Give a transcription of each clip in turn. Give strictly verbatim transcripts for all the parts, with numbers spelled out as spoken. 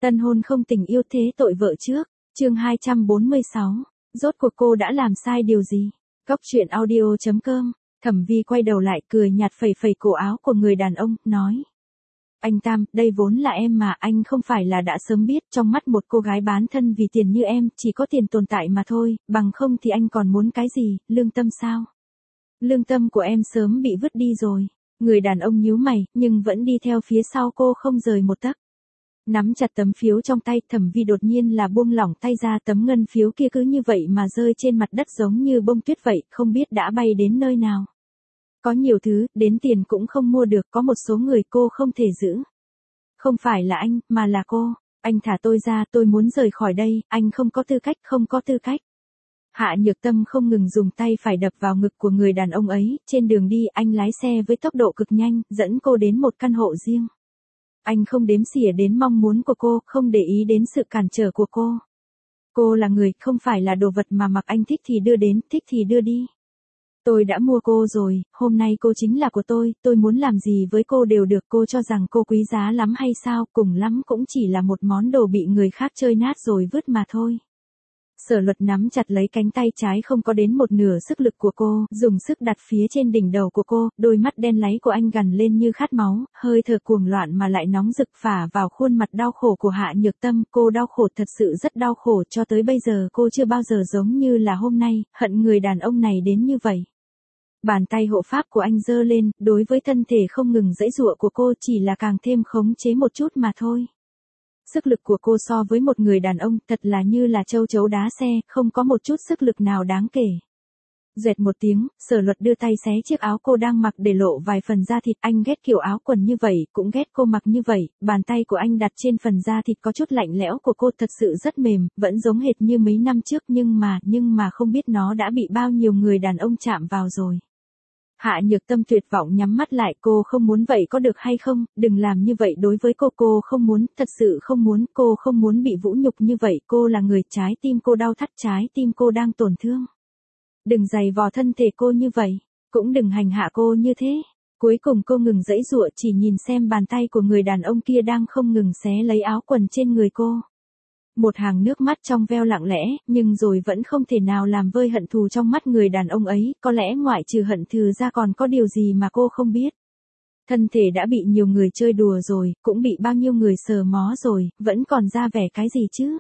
Tân hôn không tình yêu thế tội vợ trước, chương hai trăm bốn mươi sáu, rốt cuộc cô đã làm sai điều gì? Góc truyện audio.com, Thẩm Vi quay đầu lại cười nhạt phẩy phẩy cổ áo của người đàn ông, nói. Anh Tam, đây vốn là em mà, anh không phải là đã sớm biết, trong mắt một cô gái bán thân vì tiền như em, chỉ có tiền tồn tại mà thôi, bằng không thì anh còn muốn cái gì, lương tâm sao? Lương tâm của em sớm bị vứt đi rồi. Người đàn ông nhíu mày, nhưng vẫn đi theo phía sau cô không rời một tấc. Nắm chặt tấm phiếu trong tay, Thẩm Vi đột nhiên là buông lỏng tay ra, tấm ngân phiếu kia cứ như vậy mà rơi trên mặt đất giống như bông tuyết vậy, không biết đã bay đến nơi nào. Có nhiều thứ, đến tiền cũng không mua được, có một số người cô không thể giữ. Không phải là anh, mà là cô. Anh thả tôi ra, tôi muốn rời khỏi đây, anh không có tư cách, không có tư cách. Hạ Nhược Tâm không ngừng dùng tay phải đập vào ngực của người đàn ông ấy, trên đường đi anh lái xe với tốc độ cực nhanh, dẫn cô đến một căn hộ riêng. Anh không đếm xỉa đến mong muốn của cô, không để ý đến sự cản trở của cô. Cô là người, không phải là đồ vật mà mặc anh thích thì đưa đến, thích thì đưa đi. Tôi đã mua cô rồi, hôm nay cô chính là của tôi, tôi muốn làm gì với cô đều được, cô cho rằng cô quý giá lắm hay sao, cùng lắm cũng chỉ là một món đồ bị người khác chơi nát rồi vứt mà thôi. Sở Luật nắm chặt lấy cánh tay trái không có đến một nửa sức lực của cô, dùng sức đặt phía trên đỉnh đầu của cô, đôi mắt đen láy của anh gằn lên như khát máu, hơi thở cuồng loạn mà lại nóng rực phả vào khuôn mặt đau khổ của Hạ Nhược Tâm, cô đau khổ thật sự rất đau khổ, cho tới bây giờ cô chưa bao giờ giống như là hôm nay, hận người đàn ông này đến như vậy. Bàn tay hộ pháp của anh giơ lên, đối với thân thể không ngừng giãy giụa của cô chỉ là càng thêm khống chế một chút mà thôi. Sức lực của cô so với một người đàn ông thật là như là châu chấu đá xe, không có một chút sức lực nào đáng kể. Dẹt một tiếng, Sở Luật đưa tay xé chiếc áo cô đang mặc để lộ vài phần da thịt, anh ghét kiểu áo quần như vậy, cũng ghét cô mặc như vậy, bàn tay của anh đặt trên phần da thịt có chút lạnh lẽo của cô thật sự rất mềm, vẫn giống hệt như mấy năm trước nhưng mà, nhưng mà không biết nó đã bị bao nhiêu người đàn ông chạm vào rồi. Hạ Nhược Tâm tuyệt vọng nhắm mắt lại, cô không muốn vậy có được hay không, đừng làm như vậy đối với cô, cô không muốn, thật sự không muốn, cô không muốn bị vũ nhục như vậy, cô là người, trái tim cô đau thắt, trái tim cô đang tổn thương. Đừng giày vò thân thể cô như vậy, cũng đừng hành hạ cô như thế. Cuối cùng cô ngừng giãy giụa, chỉ nhìn xem bàn tay của người đàn ông kia đang không ngừng xé lấy áo quần trên người cô. Một hàng nước mắt trong veo lặng lẽ, nhưng rồi vẫn không thể nào làm vơi hận thù trong mắt người đàn ông ấy, có lẽ ngoại trừ hận thù ra còn có điều gì mà cô không biết. Thân thể đã bị nhiều người chơi đùa rồi, cũng bị bao nhiêu người sờ mó rồi, vẫn còn ra vẻ cái gì chứ?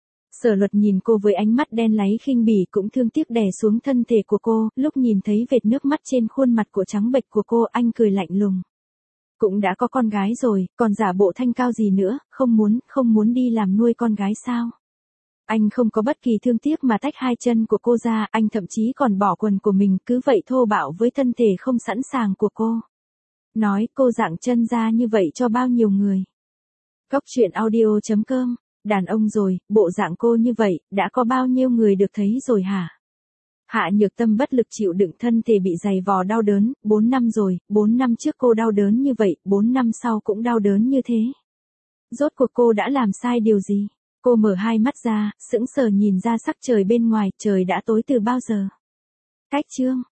Sở Luật nhìn cô với ánh mắt đen láy khinh bỉ, cũng thương tiếc đè xuống thân thể của cô, lúc nhìn thấy vệt nước mắt trên khuôn mặt của trắng bệch của cô, anh cười lạnh lùng. Cũng đã có con gái rồi, còn giả bộ thanh cao gì nữa, không muốn, không muốn đi làm nuôi con gái sao? Anh không có bất kỳ thương tiếc mà tách hai chân của cô ra, anh thậm chí còn bỏ quần của mình, cứ vậy thô bạo với thân thể không sẵn sàng của cô. Nói cô dạng chân ra như vậy cho bao nhiêu người. Góc truyện audio.com, đàn ông rồi, bộ dạng cô như vậy, đã có bao nhiêu người được thấy rồi hả? Hạ Nhược Tâm bất lực chịu đựng thân thể bị giày vò đau đớn, bốn năm rồi, bốn năm trước cô đau đớn như vậy, bốn năm sau cũng đau đớn như thế. Rốt cuộc cô đã làm sai điều gì? Cô mở hai mắt ra, sững sờ nhìn ra sắc trời bên ngoài, trời đã tối từ bao giờ? Cách chương